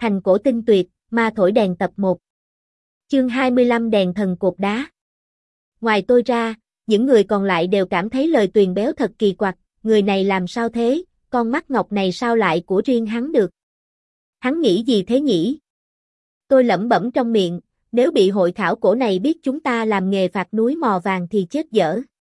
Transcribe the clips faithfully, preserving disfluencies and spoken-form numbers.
Thành cổ tinh tuyệt, ma thổi đèn tập một. Chương hai mươi lăm đèn thần cột đá. Ngoài tôi ra, những người còn lại đều cảm thấy lời Tuyền Béo thật kỳ quặc, người này làm sao thế, con mắt ngọc này sao lại của riêng hắn được. Hắn nghĩ gì thế nhỉ? Tôi lẩm bẩm trong miệng, nếu bị hội khảo cổ này biết chúng ta làm nghề phạt núi mò vàng thì chết dở.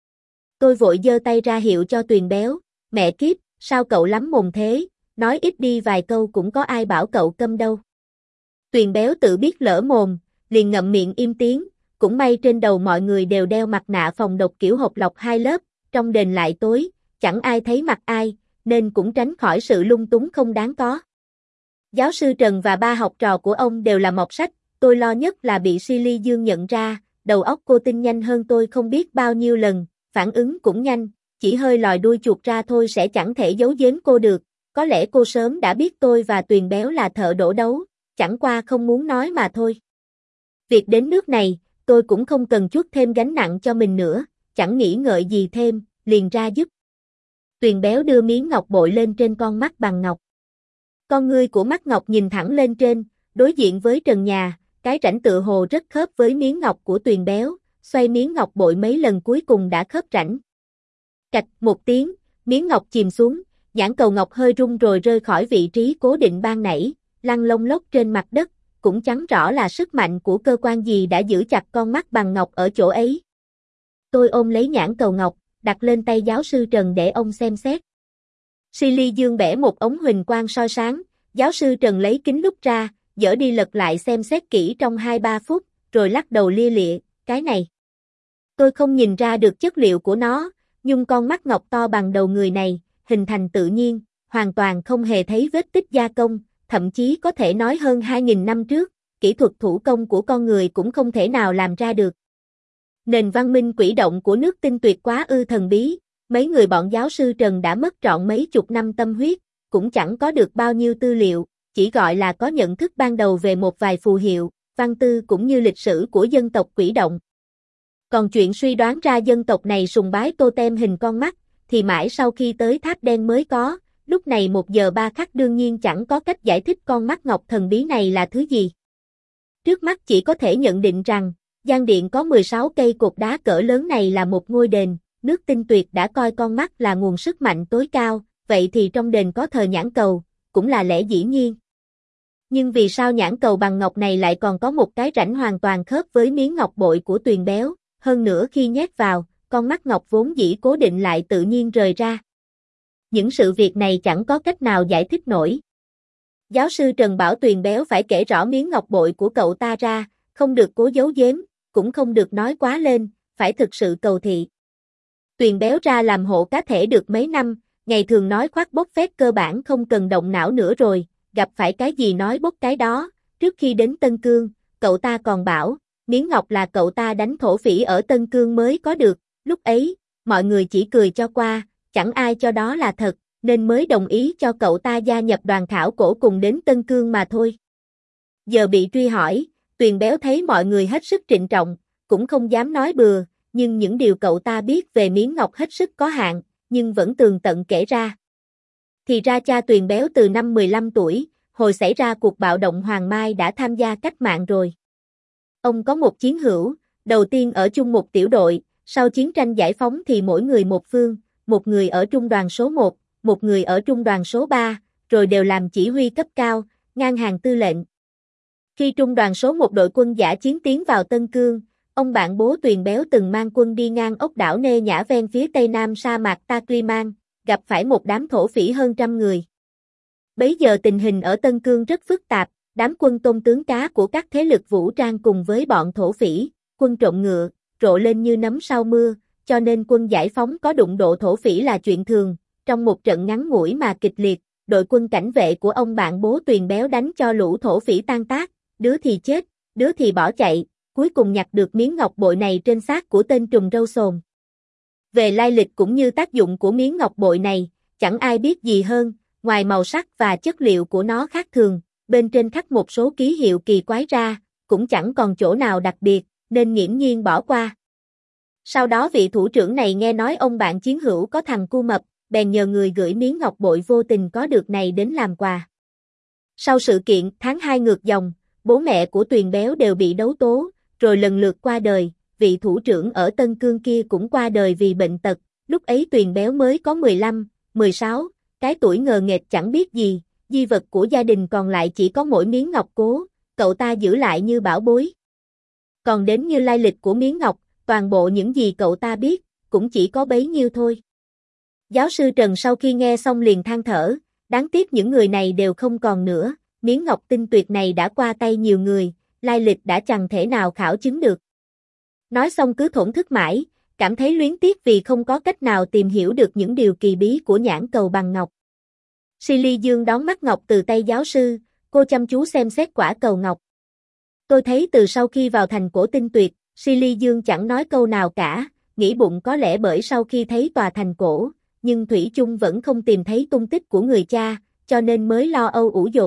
Tôi vội giơ tay ra hiệu cho Tuyền Béo, mẹ kiếp, sao cậu lắm mồm thế, nói ít đi vài câu cũng có ai bảo cậu câm đâu. Tuyền Béo tự biết lỡ mồm, liền ngậm miệng im tiếng, cũng may trên đầu mọi người đều đeo mặt nạ phòng độc kiểu hộp lọc hai lớp, trong đền lại tối, chẳng ai thấy mặt ai, nên cũng tránh khỏi sự lung túng không đáng có. Giáo sư Trần và ba học trò của ông đều là mọt sách, tôi lo nhất là bị Silly Dương nhận ra, đầu óc cô tinh nhanh hơn tôi không biết bao nhiêu lần, phản ứng cũng nhanh, chỉ hơi lòi đuôi chuột ra thôi sẽ chẳng thể giấu giếm cô được, có lẽ cô sớm đã biết tôi và Tuyền Béo là thợ đổ đấu, chẳng qua không muốn nói mà thôi. Việc đến nước này, tôi cũng không cần chuốc thêm gánh nặng cho mình nữa, chẳng nghĩ ngợi gì thêm, liền ra giúp. Tuyền Béo đưa miếng ngọc bội lên trên con mắt bằng ngọc. Con ngươi của mắt ngọc nhìn thẳng lên trên, đối diện với trần nhà, cái rãnh tựa hồ rất khớp với miếng ngọc của Tuyền Béo, xoay miếng ngọc bội mấy lần cuối cùng đã khớp rãnh. Cạch một tiếng, miếng ngọc chìm xuống, nhãn cầu ngọc hơi rung rồi rơi khỏi vị trí cố định ban nãy, lăn lông lốc trên mặt đất, cũng chẳng rõ là sức mạnh của cơ quan gì đã giữ chặt con mắt bằng ngọc ở chỗ ấy. Tôi ôm lấy nhãn cầu ngọc, đặt lên tay giáo sư Trần để ông xem xét. Silly Dương bẻ một ống huỳnh quang soi sáng, giáo sư Trần lấy kính lúp ra, dở đi lật lại xem xét kỹ trong hai ba phút, rồi lắc đầu lia lịa, cái này. Tôi không nhìn ra được chất liệu của nó, nhưng con mắt ngọc to bằng đầu người này, hình thành tự nhiên, hoàn toàn không hề thấy vết tích gia công, thậm chí có thể nói hơn hai nghìn năm trước, kỹ thuật thủ công của con người cũng không thể nào làm ra được. Nền văn minh quỷ động của nước Tinh tuyệt quá ư thần bí, mấy người bọn giáo sư Trần đã mất trọn mấy chục năm tâm huyết, cũng chẳng có được bao nhiêu tư liệu, chỉ gọi là có nhận thức ban đầu về một vài phù hiệu, văn tư cũng như lịch sử của dân tộc quỷ động. Còn chuyện suy đoán ra dân tộc này sùng bái totem hình con mắt, thì mãi sau khi tới tháp đen mới có, lúc này một giờ ba khắc đương nhiên chẳng có cách giải thích con mắt ngọc thần bí này là thứ gì. Trước mắt chỉ có thể nhận định rằng, gian điện có mười sáu cây cột đá cỡ lớn này là một ngôi đền, nước Tinh tuyệt đã coi con mắt là nguồn sức mạnh tối cao, vậy thì trong đền có thờ nhãn cầu, cũng là lẽ dĩ nhiên. Nhưng vì sao nhãn cầu bằng ngọc này lại còn có một cái rãnh hoàn toàn khớp với miếng ngọc bội của Tuyền Béo, hơn nữa khi nhét vào, con mắt ngọc vốn dĩ cố định lại tự nhiên rời ra. Những sự việc này chẳng có cách nào giải thích nổi. Giáo sư Trần bảo Tuyền Béo phải kể rõ miếng ngọc bội của cậu ta ra, không được cố giấu giếm, cũng không được nói quá lên, phải thực sự cầu thị. Tuyền Béo ra làm hộ cá thể được mấy năm, ngày thường nói khoác bốc phét cơ bản không cần động não nữa rồi, gặp phải cái gì nói bốc cái đó, trước khi đến Tân Cương, cậu ta còn bảo, miếng ngọc là cậu ta đánh thổ phỉ ở Tân Cương mới có được, lúc ấy, mọi người chỉ cười cho qua, chẳng ai cho đó là thật, nên mới đồng ý cho cậu ta gia nhập đoàn khảo cổ cùng đến Tân Cương mà thôi. Giờ bị truy hỏi, Tuyền Béo thấy mọi người hết sức trịnh trọng, cũng không dám nói bừa, nhưng những điều cậu ta biết về miếng ngọc hết sức có hạn, nhưng vẫn tường tận kể ra. Thì ra cha Tuyền Béo từ năm mười lăm tuổi, hồi xảy ra cuộc bạo động Hoàng Mai đã tham gia cách mạng rồi. Ông có một chiến hữu, đầu tiên ở chung một tiểu đội, sau chiến tranh giải phóng thì mỗi người một phương, một người ở trung đoàn số một, một người ở trung đoàn số ba, rồi đều làm chỉ huy cấp cao, ngang hàng tư lệnh. Khi trung đoàn số một đội quân dã chiến tiến vào Tân Cương, ông bạn bố Tuyền Béo từng mang quân đi ngang ốc đảo Nê Nhã ven phía tây nam sa mạc Takriman, gặp phải một đám thổ phỉ hơn trăm người. Bấy giờ tình hình ở Tân Cương rất phức tạp, đám quân tôn tướng cá của các thế lực vũ trang cùng với bọn thổ phỉ, quân trộm ngựa, rộ lên như nấm sau mưa, cho nên quân giải phóng có đụng độ thổ phỉ là chuyện thường. Trong một trận ngắn ngủi mà kịch liệt, đội quân cảnh vệ của ông bạn bố Tuyền Béo đánh cho lũ thổ phỉ tan tác, đứa thì chết, đứa thì bỏ chạy, cuối cùng nhặt được miếng ngọc bội này trên xác của tên trùm râu xồm. Về lai lịch cũng như tác dụng của miếng ngọc bội này, chẳng ai biết gì hơn, ngoài màu sắc và chất liệu của nó khác thường, bên trên khắc một số ký hiệu kỳ quái ra, cũng chẳng còn chỗ nào đặc biệt, nên nghiễm nhiên bỏ qua. Sau đó vị thủ trưởng này nghe nói ông bạn chiến hữu có thằng cu mập, bèn nhờ người gửi miếng ngọc bội vô tình có được này đến làm quà. Sau sự kiện tháng hai ngược dòng, bố mẹ của Tuyền Béo đều bị đấu tố, rồi lần lượt qua đời, vị thủ trưởng ở Tân Cương kia cũng qua đời vì bệnh tật, lúc ấy Tuyền Béo mới có mười lăm, mười sáu, cái tuổi ngờ nghệch chẳng biết gì, di vật của gia đình còn lại chỉ có mỗi miếng ngọc cố, cậu ta giữ lại như bảo bối. Còn đến như lai lịch của miếng ngọc, toàn bộ những gì cậu ta biết, cũng chỉ có bấy nhiêu thôi. Giáo sư Trần sau khi nghe xong liền than thở, đáng tiếc những người này đều không còn nữa, miếng ngọc tinh tuyệt này đã qua tay nhiều người, lai lịch đã chẳng thể nào khảo chứng được. Nói xong cứ thổn thức mãi, cảm thấy luyến tiếc vì không có cách nào tìm hiểu được những điều kỳ bí của nhãn cầu bằng ngọc. Silly Dương đón mắt ngọc từ tay giáo sư, cô chăm chú xem xét quả cầu ngọc. Tôi thấy từ sau khi vào thành cổ tinh tuyệt, Silly Dương chẳng nói câu nào cả, nghĩ bụng có lẽ bởi sau khi thấy tòa thành cổ, nhưng thủy chung vẫn không tìm thấy tung tích của người cha, cho nên mới lo âu ủ dột.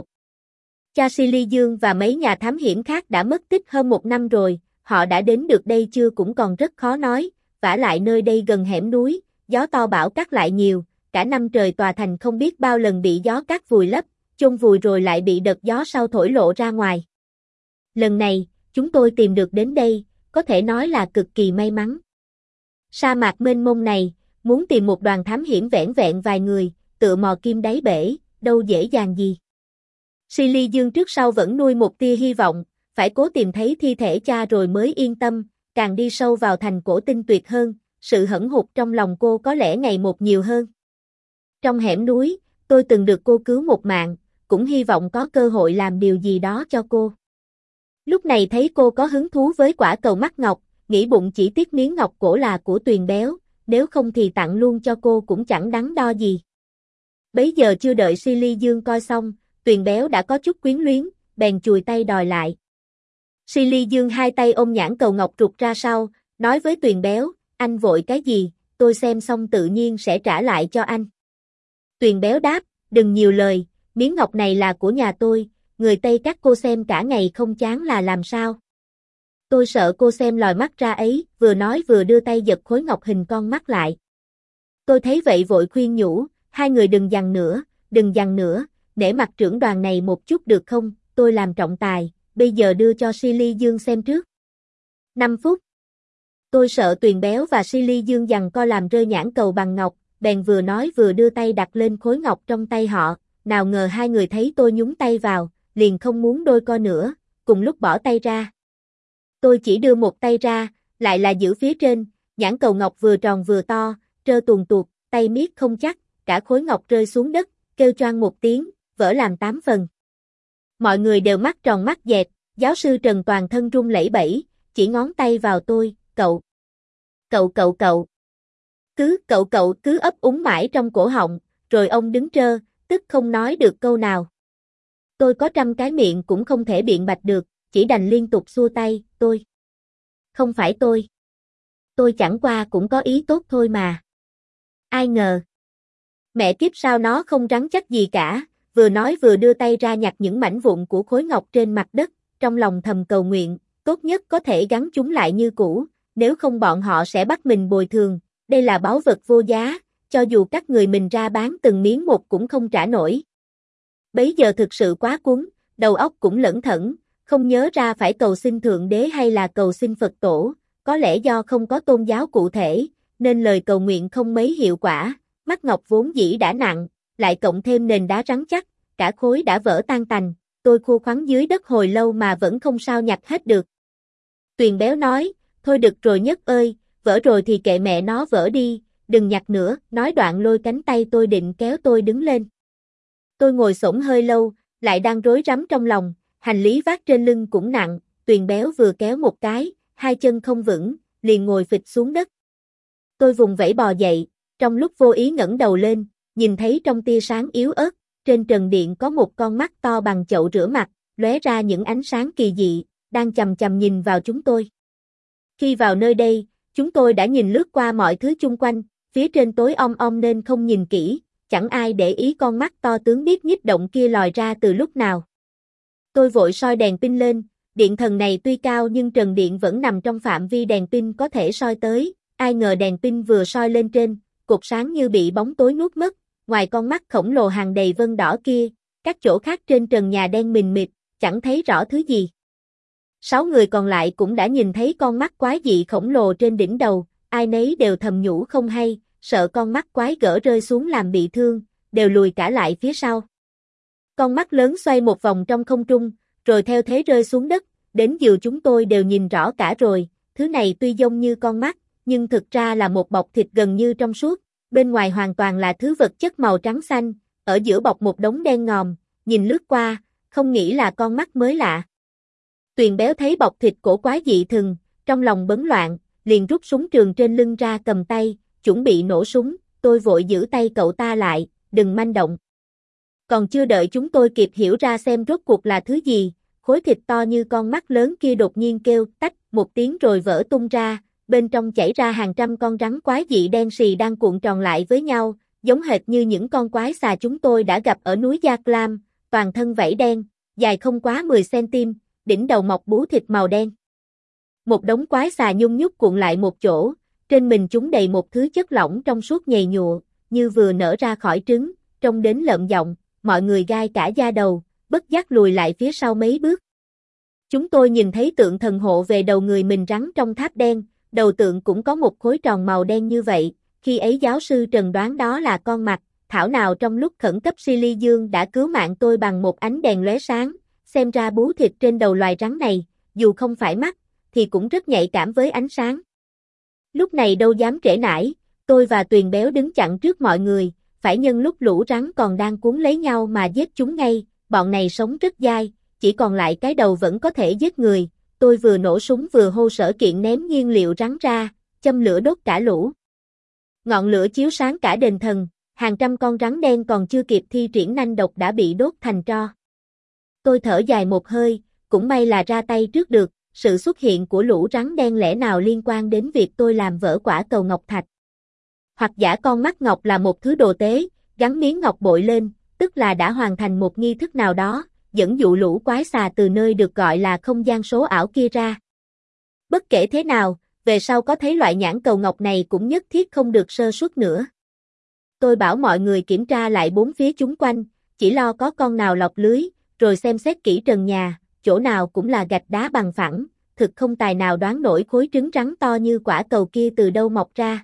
Cha Silly Dương và mấy nhà thám hiểm khác đã mất tích hơn một năm rồi, họ đã đến được đây chưa cũng còn rất khó nói, vả lại nơi đây gần hẻm núi, gió to bão cát lại nhiều, cả năm trời tòa thành không biết bao lần bị gió cát vùi lấp, chôn vùi rồi lại bị đợt gió sau thổi lộ ra ngoài. Lần này, chúng tôi tìm được đến đây, có thể nói là cực kỳ may mắn. Sa mạc mênh mông này, muốn tìm một đoàn thám hiểm vẻn vẹn vài người, tựa mò kim đáy bể, đâu dễ dàng gì. Silly Dương trước sau vẫn nuôi một tia hy vọng, phải cố tìm thấy thi thể cha rồi mới yên tâm, càng đi sâu vào thành cổ tinh tuyệt hơn, sự hẫng hụt trong lòng cô có lẽ ngày một nhiều hơn. Trong hẻm núi, tôi từng được cô cứu một mạng, cũng hy vọng có cơ hội làm điều gì đó cho cô. Lúc này thấy cô có hứng thú với quả cầu mắt ngọc, nghĩ bụng chỉ tiếc miếng ngọc cổ là của Tuyền Béo, nếu không thì tặng luôn cho cô cũng chẳng đắn đo gì. Bấy giờ chưa đợi Silly Dương coi xong, Tuyền Béo đã có chút quyến luyến, bèn chùi tay đòi lại. Silly Dương hai tay ôm nhãn cầu ngọc trục ra sau, nói với Tuyền Béo, anh vội cái gì, tôi xem xong tự nhiên sẽ trả lại cho anh. Tuyền Béo đáp, đừng nhiều lời, miếng ngọc này là của nhà tôi, người Tây các cô xem cả ngày không chán là làm sao. Tôi sợ cô xem lòi mắt ra ấy, vừa nói vừa đưa tay giật khối ngọc hình con mắt lại. Tôi thấy vậy vội khuyên nhủ, hai người đừng giằng nữa, đừng giằng nữa, để mặt trưởng đoàn này một chút được không, tôi làm trọng tài, bây giờ đưa cho Silly Dương xem trước. năm phút. Tôi sợ Tuyền Béo và Silly Dương giằng co làm rơi nhãn cầu bằng ngọc, bèn vừa nói vừa đưa tay đặt lên khối ngọc trong tay họ, nào ngờ hai người thấy tôi nhúng tay vào, liền không muốn đôi co nữa, cùng lúc bỏ tay ra. Tôi chỉ đưa một tay ra, lại là giữ phía trên, nhãn cầu ngọc vừa tròn vừa to, trơ tuồn tuột, tay miết không chắc, cả khối ngọc rơi xuống đất, kêu choang một tiếng, vỡ làm tám phần. Mọi người đều mắt tròn mắt dẹt, giáo sư Trần toàn thân run lẩy bẩy, chỉ ngón tay vào tôi, cậu. Cậu cậu cậu. Cứ cậu cậu cứ ấp úng mãi trong cổ họng, rồi ông đứng trơ, tức không nói được câu nào. Tôi có trăm cái miệng cũng không thể biện bạch được, chỉ đành liên tục xua tay, tôi. Không phải tôi. Tôi chẳng qua cũng có ý tốt thôi mà. Ai ngờ. Mẹ kiếp sao nó không rắn chắc gì cả, vừa nói vừa đưa tay ra nhặt những mảnh vụn của khối ngọc trên mặt đất, trong lòng thầm cầu nguyện, tốt nhất có thể gắn chúng lại như cũ, nếu không bọn họ sẽ bắt mình bồi thường, đây là báu vật vô giá, cho dù các người mình ra bán từng miếng một cũng không trả nổi. Bấy giờ thực sự quá cuốn, đầu óc cũng lẩn thẩn, không nhớ ra phải cầu xin Thượng Đế hay là cầu xin Phật Tổ, có lẽ do không có tôn giáo cụ thể, nên lời cầu nguyện không mấy hiệu quả, mắt ngọc vốn dĩ đã nặng, lại cộng thêm nền đá rắn chắc, cả khối đã vỡ tan tành, tôi khô khoắn dưới đất hồi lâu mà vẫn không sao nhặt hết được. Tuyền Béo nói, thôi được rồi Nhất ơi, vỡ rồi thì kệ mẹ nó vỡ đi, đừng nhặt nữa, nói đoạn lôi cánh tay tôi định kéo tôi đứng lên. Tôi ngồi xổm hơi lâu, lại đang rối rắm trong lòng, hành lý vác trên lưng cũng nặng, Tuyền Béo vừa kéo một cái, hai chân không vững, liền ngồi phịch xuống đất. Tôi vùng vẫy bò dậy, trong lúc vô ý ngẩng đầu lên, nhìn thấy trong tia sáng yếu ớt, trên trần điện có một con mắt to bằng chậu rửa mặt, lóe ra những ánh sáng kỳ dị, đang chằm chằm nhìn vào chúng tôi. Khi vào nơi đây, chúng tôi đã nhìn lướt qua mọi thứ chung quanh, phía trên tối om om nên không nhìn kỹ, chẳng ai để ý con mắt to tướng biết nhích động kia lòi ra từ lúc nào. Tôi vội soi đèn pin lên, điện thần này tuy cao nhưng trần điện vẫn nằm trong phạm vi đèn pin có thể soi tới, ai ngờ đèn pin vừa soi lên trên, cột sáng như bị bóng tối nuốt mất, ngoài con mắt khổng lồ hàng đầy vân đỏ kia, các chỗ khác trên trần nhà đen mìn mịt, chẳng thấy rõ thứ gì. Sáu người còn lại cũng đã nhìn thấy con mắt quái dị khổng lồ trên đỉnh đầu, ai nấy đều thầm nhủ không hay, sợ con mắt quái gở rơi xuống làm bị thương, đều lùi cả lại phía sau. Con mắt lớn xoay một vòng trong không trung, rồi theo thế rơi xuống đất, đến giường chúng tôi đều nhìn rõ cả rồi, thứ này tuy giống như con mắt, nhưng thực ra là một bọc thịt gần như trong suốt, bên ngoài hoàn toàn là thứ vật chất màu trắng xanh, ở giữa bọc một đống đen ngòm, nhìn lướt qua, không nghĩ là con mắt mới lạ. Tuyền Béo thấy bọc thịt cổ quái dị thường, trong lòng bấn loạn, liền rút súng trường trên lưng ra cầm tay, chuẩn bị nổ súng, tôi vội giữ tay cậu ta lại, đừng manh động. Còn chưa đợi chúng tôi kịp hiểu ra xem rốt cuộc là thứ gì, khối thịt to như con mắt lớn kia đột nhiên kêu tách một tiếng rồi vỡ tung ra, bên trong chảy ra hàng trăm con rắn quái dị đen xì đang cuộn tròn lại với nhau, giống hệt như những con quái xà chúng tôi đã gặp ở núi Gia Clam, toàn thân vảy đen, dài không quá mười xăng-ti-mét, đỉnh đầu mọc bú thịt màu đen. Một đống quái xà nhung nhúc cuộn lại một chỗ, trên mình chúng đầy một thứ chất lỏng trong suốt nhầy nhụa, như vừa nở ra khỏi trứng, trông đến lợm giọng, mọi người gai cả da đầu, bất giác lùi lại phía sau mấy bước. Chúng tôi nhìn thấy tượng thần hộ về đầu người mình rắn trong tháp đen, đầu tượng cũng có một khối tròn màu đen như vậy, khi ấy giáo sư Trần đoán đó là con mặt, thảo nào trong lúc khẩn cấp Silly Dương đã cứu mạng tôi bằng một ánh đèn lóe sáng, xem ra bú thịt trên đầu loài rắn này, dù không phải mắt, thì cũng rất nhạy cảm với ánh sáng. Lúc này đâu dám trễ nải, tôi và Tuyền Béo đứng chặn trước mọi người, phải nhân lúc lũ rắn còn đang cuốn lấy nhau mà giết chúng ngay, bọn này sống rất dai, chỉ còn lại cái đầu vẫn có thể giết người, tôi vừa nổ súng vừa hô Sở Kiện ném nhiên liệu rắn ra, châm lửa đốt cả lũ. Ngọn lửa chiếu sáng cả đền thần, hàng trăm con rắn đen còn chưa kịp thi triển nanh độc đã bị đốt thành tro. Tôi thở dài một hơi, cũng may là ra tay trước được, sự xuất hiện của lũ rắn đen lẽ nào liên quan đến việc tôi làm vỡ quả cầu ngọc thạch. Hoặc giả con mắt ngọc là một thứ đồ tế, gắn miếng ngọc bội lên, tức là đã hoàn thành một nghi thức nào đó, dẫn dụ lũ quái xà từ nơi được gọi là không gian số ảo kia ra. Bất kể thế nào, về sau có thấy loại nhãn cầu ngọc này cũng nhất thiết không được sơ suất nữa. Tôi bảo mọi người kiểm tra lại bốn phía chúng quanh, chỉ lo có con nào lọt lưới, rồi xem xét kỹ trần nhà, chỗ nào cũng là gạch đá bằng phẳng, thực không tài nào đoán nổi khối trứng rắn to như quả cầu kia từ đâu mọc ra.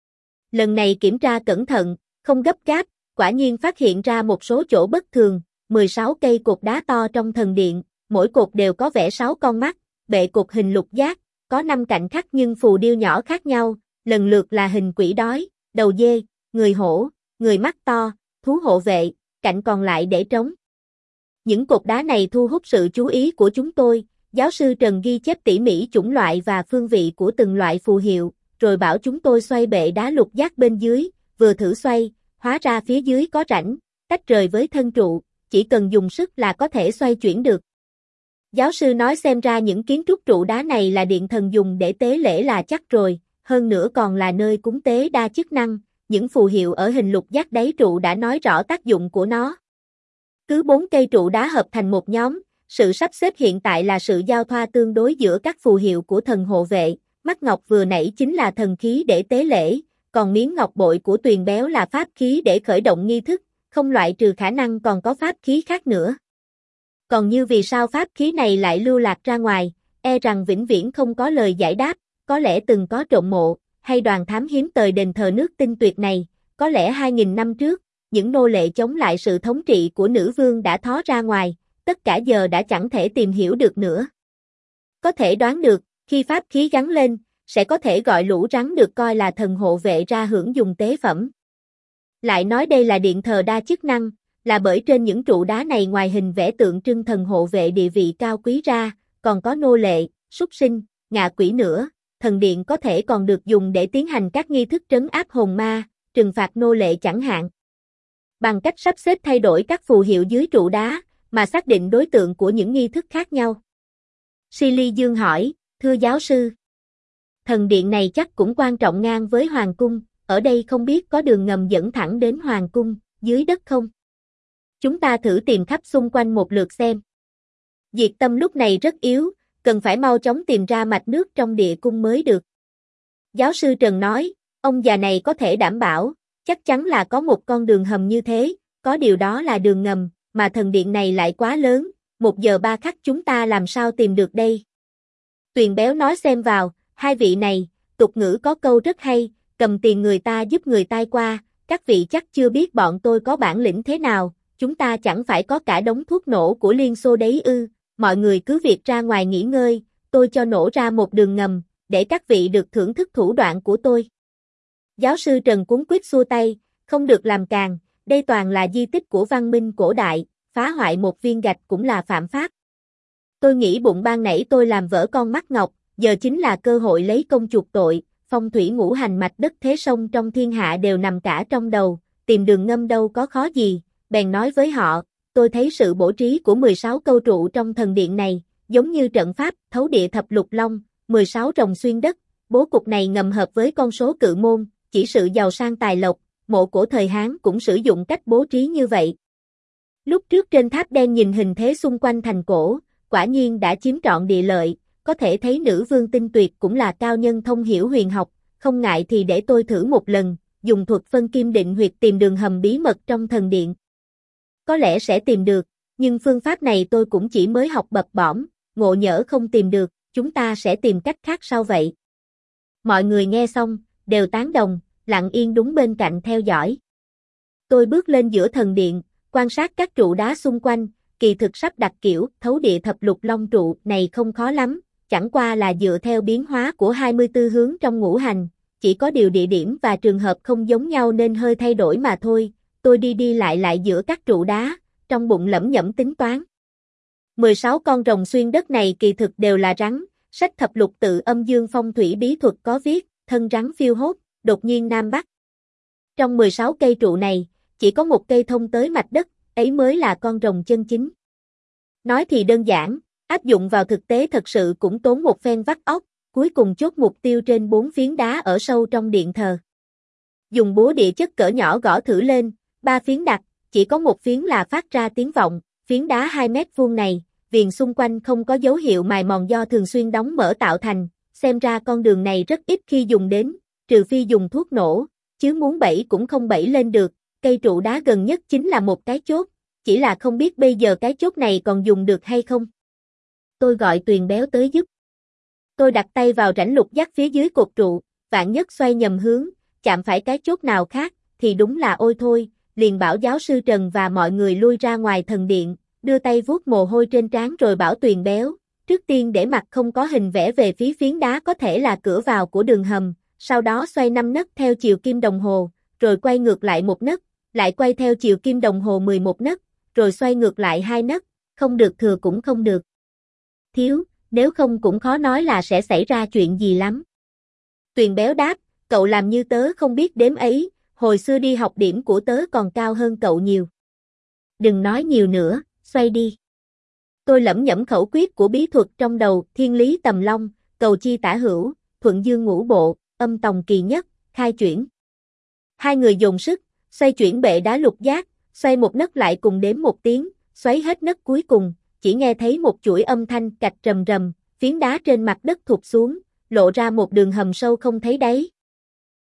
Lần này kiểm tra cẩn thận, không gấp gáp, quả nhiên phát hiện ra một số chỗ bất thường, mười sáu cây cột đá to trong thần điện, mỗi cột đều có vẽ sáu con mắt, bệ cột hình lục giác, có năm cạnh khắc nhưng phù điêu nhỏ khác nhau, lần lượt là hình quỷ đói, đầu dê, người hổ, người mắt to, thú hộ vệ, cạnh còn lại để trống. Những cột đá này thu hút sự chú ý của chúng tôi, giáo sư Trần ghi chép tỉ mỉ chủng loại và phương vị của từng loại phù hiệu, rồi bảo chúng tôi xoay bệ đá lục giác bên dưới, vừa thử xoay, hóa ra phía dưới có rãnh, tách rời với thân trụ, chỉ cần dùng sức là có thể xoay chuyển được. Giáo sư nói xem ra những kiến trúc trụ đá này là điện thần dùng để tế lễ là chắc rồi, hơn nữa còn là nơi cúng tế đa chức năng, những phù hiệu ở hình lục giác đáy trụ đã nói rõ tác dụng của nó. Cứ bốn cây trụ đá hợp thành một nhóm, sự sắp xếp hiện tại là sự giao thoa tương đối giữa các phù hiệu của thần hộ vệ, mắt ngọc vừa nãy chính là thần khí để tế lễ, còn miếng ngọc bội của Tuyền Béo là pháp khí để khởi động nghi thức, không loại trừ khả năng còn có pháp khí khác nữa. Còn như vì sao pháp khí này lại lưu lạc ra ngoài, e rằng vĩnh viễn không có lời giải đáp, có lẽ từng có trộm mộ, hay đoàn thám hiếm tời đền thờ nước tinh tuyệt này, có lẽ hai nghìn năm trước, những nô lệ chống lại sự thống trị của nữ vương đã thó ra ngoài, tất cả giờ đã chẳng thể tìm hiểu được nữa. Có thể đoán được, khi pháp khí gắn lên, sẽ có thể gọi lũ rắn được coi là thần hộ vệ ra hưởng dùng tế phẩm. Lại nói đây là điện thờ đa chức năng, là bởi trên những trụ đá này ngoài hình vẽ tượng trưng thần hộ vệ địa vị cao quý ra, còn có nô lệ, súc sinh, ngạ quỷ nữa, thần điện có thể còn được dùng để tiến hành các nghi thức trấn áp hồn ma, trừng phạt nô lệ chẳng hạn. Bằng cách sắp xếp thay đổi các phù hiệu dưới trụ đá, mà xác định đối tượng của những nghi thức khác nhau. Silly Dương hỏi, thưa giáo sư, thần điện này chắc cũng quan trọng ngang với Hoàng cung, ở đây không biết có đường ngầm dẫn thẳng đến Hoàng cung, dưới đất không? Chúng ta thử tìm khắp xung quanh một lượt xem. Diệt Tâm lúc này rất yếu, cần phải mau chóng tìm ra mạch nước trong địa cung mới được. Giáo sư Trần nói, ông già này có thể đảm bảo, chắc chắn là có một con đường hầm như thế, có điều đó là đường ngầm, mà thần điện này lại quá lớn, một giờ ba khắc chúng ta làm sao tìm được đây? Tuyền béo nói xem vào, hai vị này, tục ngữ có câu rất hay, cầm tiền người ta giúp người tai qua, các vị chắc chưa biết bọn tôi có bản lĩnh thế nào, chúng ta chẳng phải có cả đống thuốc nổ của Liên Xô đấy ư, mọi người cứ việc ra ngoài nghỉ ngơi, tôi cho nổ ra một đường ngầm, để các vị được thưởng thức thủ đoạn của tôi. Giáo sư Trần cuống quýt xua tay, không được làm càn, đây toàn là di tích của văn minh cổ đại, phá hoại một viên gạch cũng là phạm pháp. Tôi nghĩ bụng ban nãy tôi làm vỡ con mắt ngọc, giờ chính là cơ hội lấy công chuộc tội, phong thủy ngũ hành mạch đất thế sông trong thiên hạ đều nằm cả trong đầu, tìm đường ngâm đâu có khó gì, bèn nói với họ, tôi thấy sự bổ trí của mười sáu câu trụ trong thần điện này, giống như trận pháp thấu địa thập lục long, mười sáu rồng xuyên đất, bố cục này ngầm hợp với con số cự môn, chỉ sự giàu sang tài lộc, mộ cổ thời Hán cũng sử dụng cách bố trí như vậy. Lúc trước trên tháp đen nhìn hình thế xung quanh thành cổ, quả nhiên đã chiếm trọn địa lợi, có thể thấy nữ vương tinh tuyệt cũng là cao nhân thông hiểu huyền học, không ngại thì để tôi thử một lần, dùng thuật phân kim định huyệt tìm đường hầm bí mật trong thần điện. Có lẽ sẽ tìm được, nhưng phương pháp này tôi cũng chỉ mới học bập bõm, ngộ nhỡ không tìm được, chúng ta sẽ tìm cách khác sau vậy. Mọi người nghe xong, đều tán đồng, lặng yên đúng bên cạnh theo dõi. Tôi bước lên giữa thần điện, quan sát các trụ đá xung quanh, kỳ thực sắp đặt kiểu thấu địa thập lục long trụ này không khó lắm, chẳng qua là dựa theo biến hóa của hai mươi tư hướng trong ngũ hành, chỉ có điều địa điểm và trường hợp không giống nhau nên hơi thay đổi mà thôi. Tôi đi đi lại lại giữa các trụ đá, trong bụng lẩm nhẩm tính toán. mười sáu con rồng xuyên đất này kỳ thực đều là rắn, sách thập lục tự âm dương phong thủy bí thuật có viết, thân rắn phiêu hốt, đột nhiên nam bắc. Trong mười sáu cây trụ này, chỉ có một cây thông tới mạch đất, ấy mới là con rồng chân chính. Nói thì đơn giản, áp dụng vào thực tế thật sự cũng tốn một phen vắt óc, cuối cùng chốt mục tiêu trên bốn phiến đá ở sâu trong điện thờ. Dùng búa địa chất cỡ nhỏ gõ thử lên, ba phiến đặt, chỉ có một phiến là phát ra tiếng vọng, phiến đá hai mét vuông này, viền xung quanh không có dấu hiệu mài mòn do thường xuyên đóng mở tạo thành, xem ra con đường này rất ít khi dùng đến, trừ phi dùng thuốc nổ, chứ muốn bẫy cũng không bẫy lên được, cây trụ đá gần nhất chính là một cái chốt, chỉ là không biết bây giờ cái chốt này còn dùng được hay không. Tôi gọi Tuyền béo tới giúp. Tôi đặt tay vào rãnh lục giác phía dưới cột trụ, vạn nhất xoay nhầm hướng, chạm phải cái chốt nào khác, thì đúng là ôi thôi, liền bảo giáo sư Trần và mọi người lui ra ngoài thần điện, đưa tay vuốt mồ hôi trên trán rồi bảo Tuyền béo, trước tiên để mặt không có hình vẽ về phía phiến đá có thể là cửa vào của đường hầm, sau đó xoay năm nấc theo chiều kim đồng hồ, rồi quay ngược lại một nấc, lại quay theo chiều kim đồng hồ mười một nấc, rồi xoay ngược lại hai nấc, không được thừa cũng không được thiếu, nếu không cũng khó nói là sẽ xảy ra chuyện gì lắm. Tuyền béo đáp, cậu làm như tớ không biết đếm ấy, hồi xưa đi học điểm của tớ còn cao hơn cậu nhiều. Đừng nói nhiều nữa, xoay đi. Tôi lẩm nhẩm khẩu quyết của bí thuật trong đầu, thiên lý tầm long, cầu chi tả hữu, thuận dương ngũ bộ, âm tòng kỳ nhất, khai chuyển. Hai người dồn sức, xoay chuyển bệ đá lục giác, xoay một nấc lại cùng đếm một tiếng, xoáy hết nấc cuối cùng, chỉ nghe thấy một chuỗi âm thanh cạch rầm rầm, phiến đá trên mặt đất thụt xuống, lộ ra một đường hầm sâu không thấy đáy.